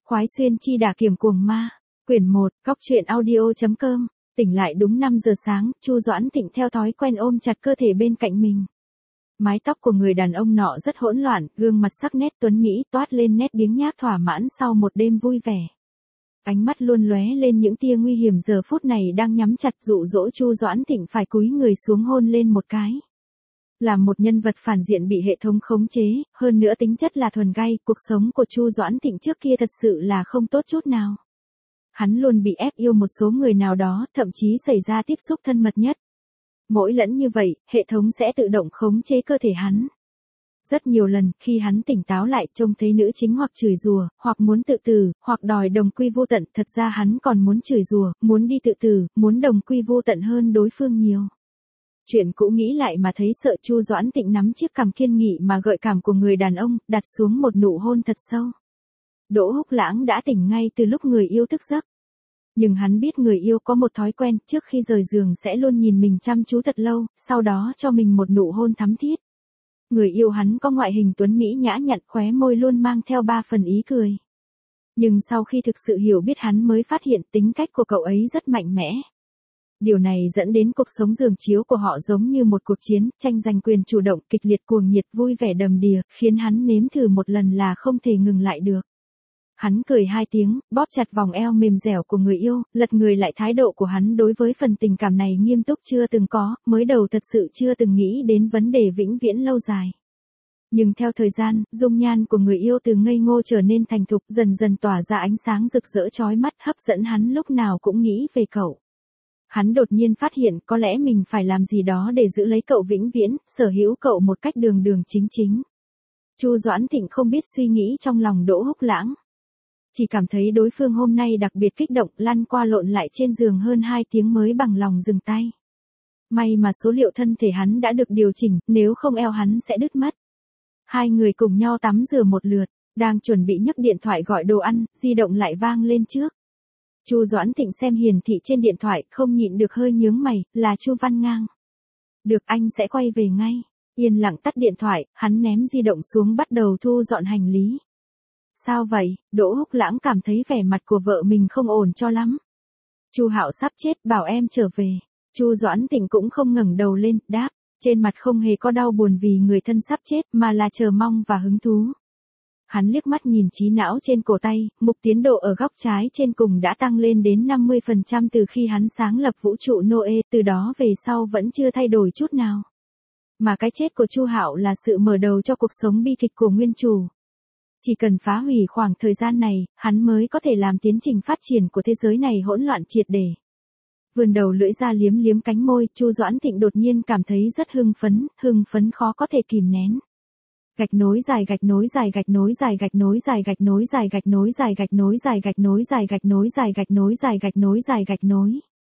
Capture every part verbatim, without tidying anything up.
Khoái xuyên chi đả kiểm cuồng ma, quyển một, góc truyện audio.com, tỉnh lại đúng năm giờ sáng, Chu Doãn Thịnh theo thói quen ôm chặt cơ thể bên cạnh mình. Mái tóc của người đàn ông nọ rất hỗn loạn, gương mặt sắc nét tuấn mỹ toát lên nét biếng nhác thỏa mãn sau một đêm vui vẻ. Ánh mắt luôn lóe lên những tia nguy hiểm giờ phút này đang nhắm chặt dụ dỗ Chu Doãn Thịnh phải cúi người xuống hôn lên một cái. Là một nhân vật phản diện bị hệ thống khống chế, hơn nữa tính chất là thuần gay, cuộc sống của Chu Doãn Thịnh trước kia thật sự là không tốt chút nào. Hắn luôn bị ép yêu một số người nào đó, thậm chí xảy ra tiếp xúc thân mật nhất. Mỗi lần như vậy, hệ thống sẽ tự động khống chế cơ thể hắn. Rất nhiều lần, khi hắn tỉnh táo lại trông thấy nữ chính hoặc chửi rủa, hoặc muốn tự tử, hoặc đòi đồng quy vô tận, thật ra hắn còn muốn chửi rủa, muốn đi tự tử, muốn đồng quy vô tận hơn đối phương nhiều. Chuyện cũ nghĩ lại mà thấy sợ. Chu Doãn Thịnh nắm chiếc cằm kiên nghị mà gợi cảm của người đàn ông, đặt xuống một nụ hôn thật sâu. Đỗ Húc Lãng đã tỉnh ngay từ lúc người yêu thức giấc. Nhưng hắn biết người yêu có một thói quen, trước khi rời giường sẽ luôn nhìn mình chăm chú thật lâu, sau đó cho mình một nụ hôn thắm thiết. Người yêu hắn có ngoại hình tuấn mỹ nhã nhặn, khóe môi luôn mang theo ba phần ý cười. Nhưng sau khi thực sự hiểu biết hắn mới phát hiện tính cách của cậu ấy rất mạnh mẽ. Điều này dẫn đến cuộc sống giường chiếu của họ giống như một cuộc chiến, tranh giành quyền chủ động, kịch liệt cuồng nhiệt, vui vẻ đầm đìa, khiến hắn nếm thử một lần là không thể ngừng lại được. Hắn cười hai tiếng, bóp chặt vòng eo mềm dẻo của người yêu, lật người lại. Thái độ của hắn đối với phần tình cảm này nghiêm túc chưa từng có, mới đầu thật sự chưa từng nghĩ đến vấn đề vĩnh viễn lâu dài. Nhưng theo thời gian, dung nhan của người yêu từ ngây ngô trở nên thành thục, dần dần tỏa ra ánh sáng rực rỡ chói mắt, hấp dẫn hắn lúc nào cũng nghĩ về cậu. Hắn đột nhiên phát hiện có lẽ mình phải làm gì đó để giữ lấy cậu vĩnh viễn, sở hữu cậu một cách đường đường chính chính. Chu Doãn Thịnh không biết suy nghĩ trong lòng Đỗ Húc Lãng. Chỉ cảm thấy đối phương hôm nay đặc biệt kích động, lăn qua lộn lại trên giường hơn hai tiếng mới bằng lòng dừng tay. May mà số liệu thân thể hắn đã được điều chỉnh, nếu không eo hắn sẽ đứt mất. Hai người cùng nhau tắm rửa một lượt, đang chuẩn bị nhấc điện thoại gọi đồ ăn, di động lại vang lên trước. Chu Doãn Thịnh xem hiển thị trên điện thoại, không nhịn được hơi nhướng mày, là Chu Văn Ngang. Được, anh sẽ quay về ngay. Yên lặng tắt điện thoại, hắn ném di động xuống bắt đầu thu dọn hành lý. Sao vậy? Đỗ Húc Lãng cảm thấy vẻ mặt của vợ mình không ổn cho lắm. Chu Hạo sắp chết, bảo em trở về. Chu Doãn Thịnh cũng không ngẩng đầu lên, đáp, trên mặt không hề có đau buồn vì người thân sắp chết, mà là chờ mong và hứng thú. Hắn liếc mắt nhìn trí não trên cổ tay, mục tiến độ ở góc trái trên cùng đã tăng lên đến năm mươi phần trăm từ khi hắn sáng lập vũ trụ Noe, từ đó về sau vẫn chưa thay đổi chút nào. Mà cái chết của Chu Hạo là sự mở đầu cho cuộc sống bi kịch của nguyên chủ. Chỉ cần phá hủy khoảng thời gian này, hắn mới có thể làm tiến trình phát triển của thế giới này hỗn loạn triệt để. Vươn đầu lưỡi ra liếm liếm cánh môi, Chu Doãn Thịnh đột nhiên cảm thấy rất hưng phấn, hưng phấn khó có thể kìm nén. Gạch nối dài gạch nối dài gạch nối dài gạch nối dài gạch nối dài gạch nối dài gạch nối dài gạch nối dài gạch nối dài gạch nối dài gạch nối dài gạch nối.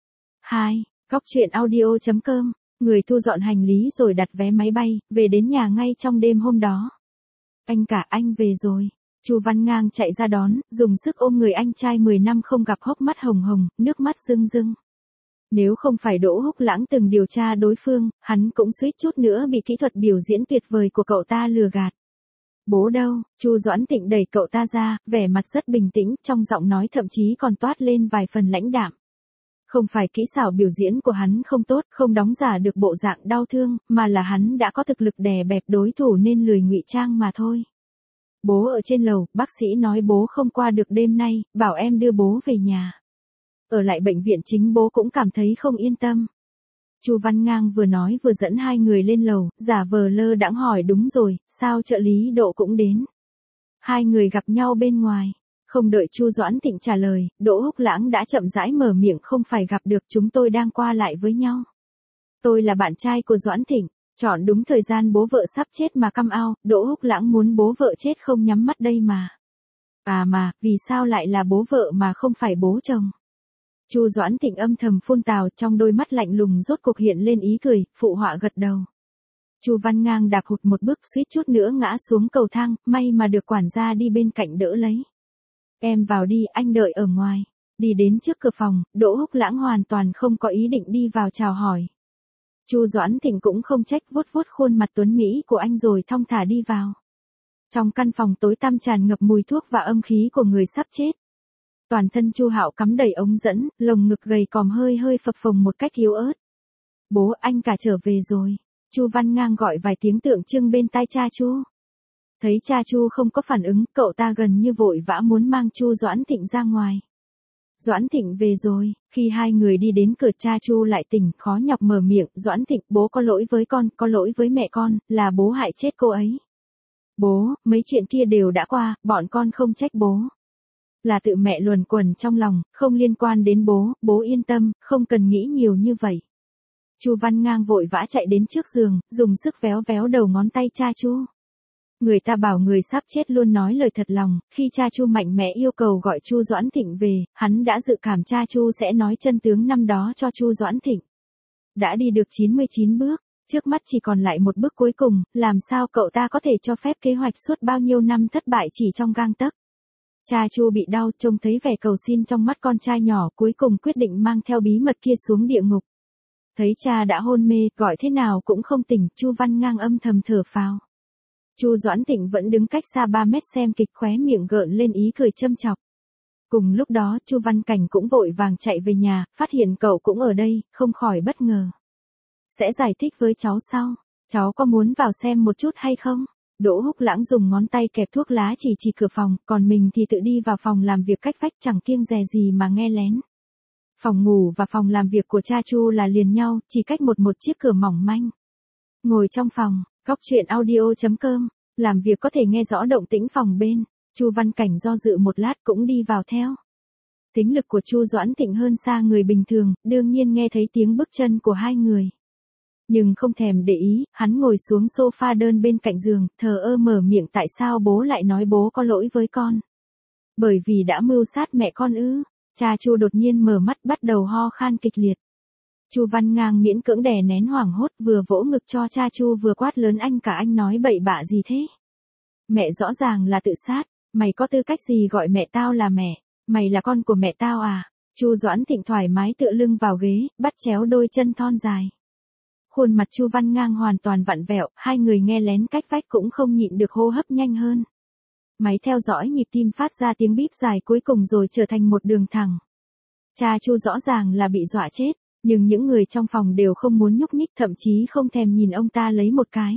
hai. Góc truyện audio.com, người thu dọn hành lý rồi đặt vé máy bay, về đến nhà ngay trong đêm hôm đó. Anh cả, anh về rồi. Chu Văn Ngang chạy ra đón, dùng sức ôm người anh trai mười năm không gặp, hốc mắt hồng hồng, nước mắt rưng rưng. Nếu không phải Đỗ Húc Lãng từng điều tra đối phương, hắn cũng suýt chút nữa bị kỹ thuật biểu diễn tuyệt vời của cậu ta lừa gạt. Bố đâu? Chu Doãn Thịnh đẩy cậu ta ra, vẻ mặt rất bình tĩnh, trong giọng nói thậm chí còn toát lên vài phần lãnh đạm. Không phải kỹ xảo biểu diễn của hắn không tốt, không đóng giả được bộ dạng đau thương, mà là hắn đã có thực lực đè bẹp đối thủ nên lười ngụy trang mà thôi. Bố ở trên lầu, bác sĩ nói bố không qua được đêm nay, bảo em đưa bố về nhà. Ở lại bệnh viện chính bố cũng cảm thấy không yên tâm. Chu Văn Ngang vừa nói vừa dẫn hai người lên lầu, giả vờ lơ đãng hỏi, đúng rồi, sao trợ lý Độ cũng đến? Hai người gặp nhau bên ngoài. Không đợi Chu Doãn Thịnh trả lời, Đỗ Húc Lãng đã chậm rãi mở miệng, không phải gặp được, chúng tôi đang qua lại với nhau. Tôi là bạn trai của Doãn Thịnh, chọn đúng thời gian bố vợ sắp chết mà căm ao, Đỗ Húc Lãng muốn bố vợ chết không nhắm mắt đây mà. À mà, vì sao lại là bố vợ mà không phải bố chồng? Chu Doãn Thịnh âm thầm phun tào, trong đôi mắt lạnh lùng rốt cuộc hiện lên ý cười, phụ họa gật đầu. Chu Văn Ngang đạp hụt một bước, suýt chút nữa ngã xuống cầu thang, may mà được quản gia đi bên cạnh đỡ lấy. Em vào đi, anh đợi ở ngoài. Đi đến trước cửa phòng, Đỗ Húc Lãng hoàn toàn không có ý định đi vào chào hỏi. Chu Doãn Thịnh cũng không trách, vuốt vuốt khuôn mặt tuấn mỹ của anh rồi thong thả đi vào. Trong căn phòng tối tăm tràn ngập mùi thuốc và âm khí của người sắp chết. Toàn thân Chu Hạo cắm đầy ống dẫn, lồng ngực gầy còm hơi hơi phập phồng một cách yếu ớt. Bố, anh cả trở về rồi. Chu Văn Ngang gọi vài tiếng tượng trưng bên tai cha Chu. Thấy cha Chu không có phản ứng, cậu ta gần như vội vã muốn mang Chu Doãn Thịnh ra ngoài. Doãn Thịnh về rồi. Khi hai người đi đến cửa, cha Chu lại tỉnh, khó nhọc mở miệng. Doãn Thịnh, bố có lỗi với con, có lỗi với mẹ con, là bố hại chết cô ấy. Bố, mấy chuyện kia đều đã qua, bọn con không trách bố. Là tự mẹ luẩn quẩn trong lòng, không liên quan đến bố, bố yên tâm, không cần nghĩ nhiều như vậy. Chu Văn Ngang vội vã chạy đến trước giường, dùng sức véo véo đầu ngón tay cha Chu. Người ta bảo người sắp chết luôn nói lời thật lòng, khi cha Chu mạnh mẽ yêu cầu gọi Chu Doãn Thịnh về, hắn đã dự cảm cha Chu sẽ nói chân tướng năm đó cho Chu Doãn Thịnh. Đã đi được chín mươi chín bước, trước mắt chỉ còn lại một bước cuối cùng, làm sao cậu ta có thể cho phép kế hoạch suốt bao nhiêu năm thất bại chỉ trong gang tấc. Cha Chu bị đau, trông thấy vẻ cầu xin trong mắt con trai nhỏ, cuối cùng quyết định mang theo bí mật kia xuống địa ngục. Thấy cha đã hôn mê, gọi thế nào cũng không tỉnh, Chu Văn Ngang âm thầm thở phào. Chu Doãn Thịnh vẫn đứng cách xa ba mét xem kịch, khóe miệng gợn lên ý cười châm chọc. Cùng lúc đó, Chu Văn Cảnh cũng vội vàng chạy về nhà, phát hiện cậu cũng ở đây, không khỏi bất ngờ. Sẽ giải thích với cháu sau, cháu có muốn vào xem một chút hay không? Đỗ Húc Lãng dùng ngón tay kẹp thuốc lá chỉ chỉ cửa phòng, còn mình thì tự đi vào phòng làm việc cách vách, chẳng kiêng dè gì mà nghe lén. Phòng ngủ và phòng làm việc của cha Chu là liền nhau, chỉ cách một một chiếc cửa mỏng manh. Ngồi trong phòng, Góc Truyện Audio chấm com, làm việc có thể nghe rõ động tĩnh phòng bên. Chu Văn Cảnh do dự một lát cũng đi vào theo. Tính lực của Chu Doãn Thịnh hơn xa người bình thường, đương nhiên nghe thấy tiếng bước chân của hai người. Nhưng không thèm để ý, hắn ngồi xuống sofa đơn bên cạnh giường, thờ ơ mở miệng, tại sao bố lại nói bố có lỗi với con? Bởi vì đã mưu sát mẹ con ư? Cha Chu đột nhiên mở mắt, bắt đầu ho khan kịch liệt. Chu Văn Ngang miễn cưỡng đè nén hoảng hốt, vừa vỗ ngực cho cha Chu vừa quát lớn, anh cả anh nói bậy bạ gì thế? Mẹ rõ ràng là tự sát, mày có tư cách gì gọi mẹ tao là mẹ? Mày là con của mẹ tao à? Chu Doãn Thịnh thoải mái tựa lưng vào ghế, bắt chéo đôi chân thon dài. Khuôn mặt Chu Văn Ngang hoàn toàn vặn vẹo, hai người nghe lén cách vách cũng không nhịn được hô hấp nhanh hơn. Máy theo dõi nhịp tim phát ra tiếng bíp dài cuối cùng rồi trở thành một đường thẳng. Cha Chu rõ ràng là bị dọa chết, nhưng những người trong phòng đều không muốn nhúc nhích, thậm chí không thèm nhìn ông ta lấy một cái.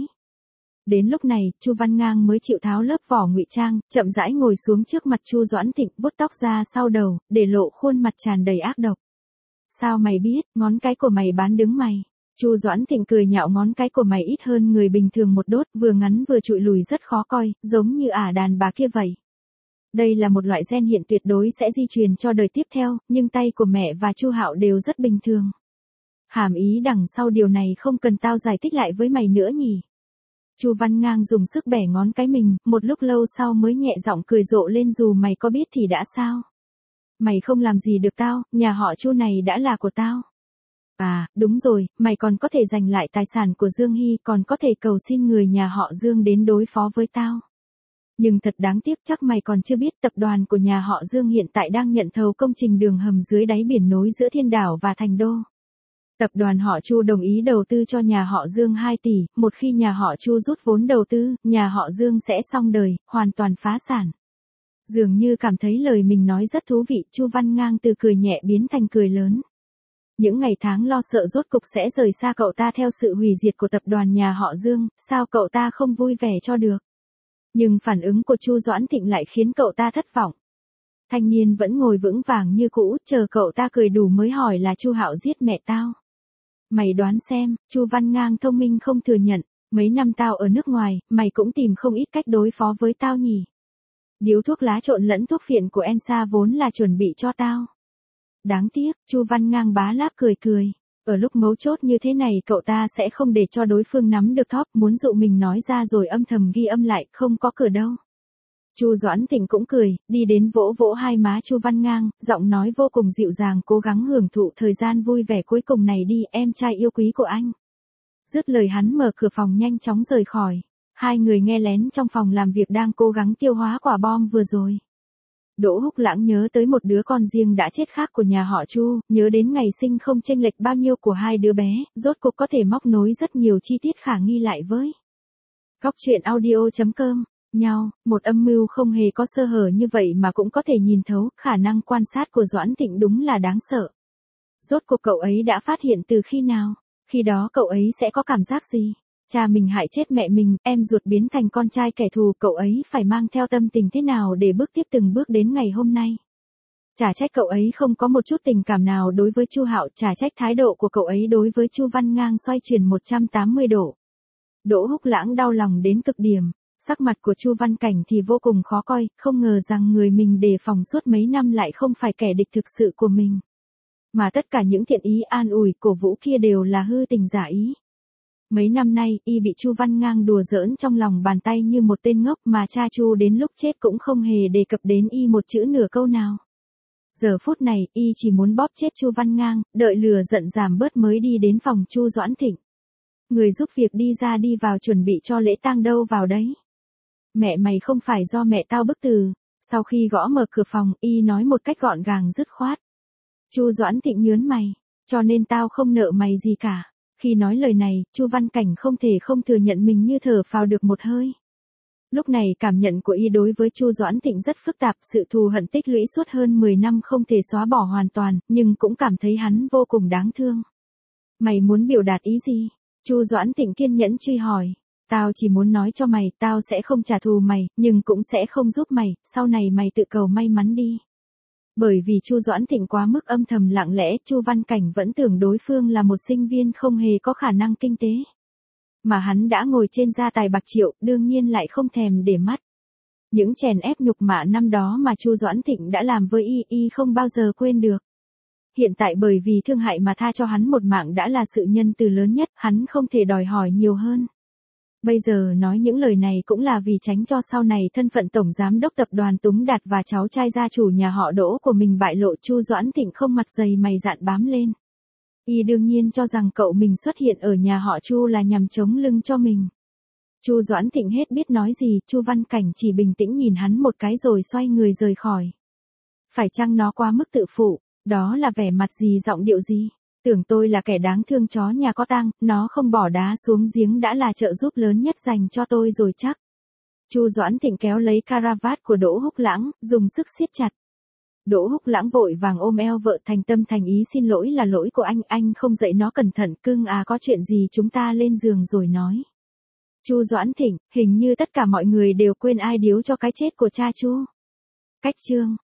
Đến lúc này, Chu Văn Ngang mới chịu tháo lớp vỏ ngụy trang, chậm rãi ngồi xuống trước mặt Chu Doãn Thịnh, vuốt tóc ra sau đầu, để lộ khuôn mặt tràn đầy ác độc. Sao mày biết, ngón cái của mày bán đứng mày? Chu Doãn Thịnh cười nhạo, ngón cái của mày ít hơn người bình thường một đốt, vừa ngắn vừa trụi lùi rất khó coi, giống như ả đàn bà kia vậy. Đây là một loại gen hiện tuyệt đối sẽ di truyền cho đời tiếp theo, nhưng tay của mẹ và Chu Hạo đều rất bình thường. Hàm ý đằng sau điều này không cần tao giải thích lại với mày nữa nhỉ? Chu Văn Ngang dùng sức bẻ ngón cái mình, một lúc lâu sau mới nhẹ giọng cười rộ lên, dù mày có biết thì đã sao? Mày không làm gì được tao, nhà họ Chu này đã là của tao. À, đúng rồi, mày còn có thể giành lại tài sản của Dương Hy, còn có thể cầu xin người nhà họ Dương đến đối phó với tao. Nhưng thật đáng tiếc, chắc mày còn chưa biết tập đoàn của nhà họ Dương hiện tại đang nhận thầu công trình đường hầm dưới đáy biển nối giữa Thiên Đảo và Thành Đô. Tập đoàn họ Chu đồng ý đầu tư cho nhà họ Dương hai tỷ, một khi nhà họ Chu rút vốn đầu tư, nhà họ Dương sẽ xong đời, hoàn toàn phá sản. Dường như cảm thấy lời mình nói rất thú vị, Chu Văn Ngang từ cười nhẹ biến thành cười lớn. Những ngày tháng lo sợ rốt cục sẽ rời xa cậu ta theo sự hủy diệt của tập đoàn nhà họ Dương, sao cậu ta không vui vẻ cho được? Nhưng phản ứng của Chu Doãn Thịnh lại khiến cậu ta thất vọng. Thanh niên vẫn ngồi vững vàng như cũ, chờ cậu ta cười đủ mới hỏi, là Chu Hạo giết mẹ tao. Mày đoán xem, Chu Văn Ngang thông minh không thừa nhận, mấy năm tao ở nước ngoài, mày cũng tìm không ít cách đối phó với tao nhỉ. Điếu thuốc lá trộn lẫn thuốc phiện của Ensa vốn là chuẩn bị cho tao. Đáng tiếc, Chu Văn Ngang bá láp cười cười. Ở lúc mấu chốt như thế này cậu ta sẽ không để cho đối phương nắm được thóp, muốn dụ mình nói ra rồi âm thầm ghi âm lại, không có cửa đâu. Chu Doãn Thịnh cũng cười, đi đến vỗ vỗ hai má Chu Văn Ngang, giọng nói vô cùng dịu dàng, cố gắng hưởng thụ thời gian vui vẻ cuối cùng này đi, em trai yêu quý của anh. Dứt lời hắn mở cửa phòng nhanh chóng rời khỏi. Hai người nghe lén trong phòng làm việc đang cố gắng tiêu hóa quả bom vừa rồi. Đỗ Húc Lãng nhớ tới một đứa con riêng đã chết khác của nhà họ Chu, nhớ đến ngày sinh không chênh lệch bao nhiêu của hai đứa bé, rốt cuộc có thể móc nối rất nhiều chi tiết khả nghi lại với. Góc Truyện Audio chấm com nhau, một âm mưu không hề có sơ hở như vậy mà cũng có thể nhìn thấu, khả năng quan sát của Doãn Thịnh đúng là đáng sợ. Rốt cuộc cậu ấy đã phát hiện từ khi nào? Khi đó cậu ấy sẽ có cảm giác gì? Cha mình hại chết mẹ mình, em ruột biến thành con trai kẻ thù, cậu ấy phải mang theo tâm tình thế nào để bước tiếp từng bước đến ngày hôm nay? Chả trách cậu ấy không có một chút tình cảm nào đối với Chu Hạo, chả trách thái độ của cậu ấy đối với Chu Văn Ngang xoay chuyển một trăm tám mươi độ. Đỗ Húc Lãng đau lòng đến cực điểm, sắc mặt của Chu Văn Cảnh thì vô cùng khó coi, không ngờ rằng người mình đề phòng suốt mấy năm lại không phải kẻ địch thực sự của mình. Mà tất cả những thiện ý an ủi, cổ vũ kia đều là hư tình giả ý. Mấy năm nay, y bị Chu Văn Ngang đùa giỡn trong lòng bàn tay như một tên ngốc mà cha Chu đến lúc chết cũng không hề đề cập đến y một chữ nửa câu nào. Giờ phút này, y chỉ muốn bóp chết Chu Văn Ngang, đợi lửa giận giảm bớt mới đi đến phòng Chu Doãn Thịnh. Người giúp việc đi ra đi vào chuẩn bị cho lễ tang đâu vào đấy. Mẹ mày không phải do mẹ tao bức từ. Sau khi gõ mở cửa phòng, y nói một cách gọn gàng dứt khoát. Chu Doãn Thịnh nhớn mày, cho nên tao không nợ mày gì cả. Khi nói lời này, Chu Văn Cảnh không thể không thừa nhận mình như thở phào được một hơi. Lúc này cảm nhận của y đối với Chu Doãn Thịnh rất phức tạp, sự thù hận tích lũy suốt hơn mười năm không thể xóa bỏ hoàn toàn, nhưng cũng cảm thấy hắn vô cùng đáng thương. Mày muốn biểu đạt ý gì? Chu Doãn Thịnh kiên nhẫn truy hỏi. Tao chỉ muốn nói cho mày, tao sẽ không trả thù mày, nhưng cũng sẽ không giúp mày, sau này mày tự cầu may mắn đi. Bởi vì Chu Doãn Thịnh quá mức âm thầm lặng lẽ, Chu Văn Cảnh vẫn tưởng đối phương là một sinh viên không hề có khả năng kinh tế. Mà hắn đã ngồi trên gia tài bạc triệu, đương nhiên lại không thèm để mắt. Những chèn ép nhục mạ năm đó mà Chu Doãn Thịnh đã làm với y, y không bao giờ quên được. Hiện tại bởi vì thương hại mà tha cho hắn một mạng đã là sự nhân từ lớn nhất, hắn không thể đòi hỏi nhiều hơn. Bây giờ nói những lời này cũng là vì tránh cho sau này thân phận tổng giám đốc tập đoàn Túng Đạt và cháu trai gia chủ nhà họ Đỗ của mình bại lộ. Chu Doãn Thịnh không mặt dày mày dạn bám lên. Y đương nhiên cho rằng cậu mình xuất hiện ở nhà họ Chu là nhằm chống lưng cho mình. Chu Doãn Thịnh hết biết nói gì, Chu Văn Cảnh chỉ bình tĩnh nhìn hắn một cái rồi xoay người rời khỏi. Phải chăng nó quá mức tự phụ, đó là vẻ mặt gì, giọng điệu gì? Tưởng tôi là kẻ đáng thương chó nhà có tang, nó không bỏ đá xuống giếng đã là trợ giúp lớn nhất dành cho tôi rồi chắc. Chu Doãn Thịnh kéo lấy caravat của Đỗ Húc Lãng, dùng sức siết chặt. Đỗ Húc Lãng vội vàng ôm eo vợ, thành tâm thành ý xin lỗi, là lỗi của anh, anh không dạy nó cẩn thận, cưng à, có chuyện gì chúng ta lên giường rồi nói. Chu Doãn Thịnh, hình như tất cả mọi người đều quên ai điếu cho cái chết của cha Chu. Cách chương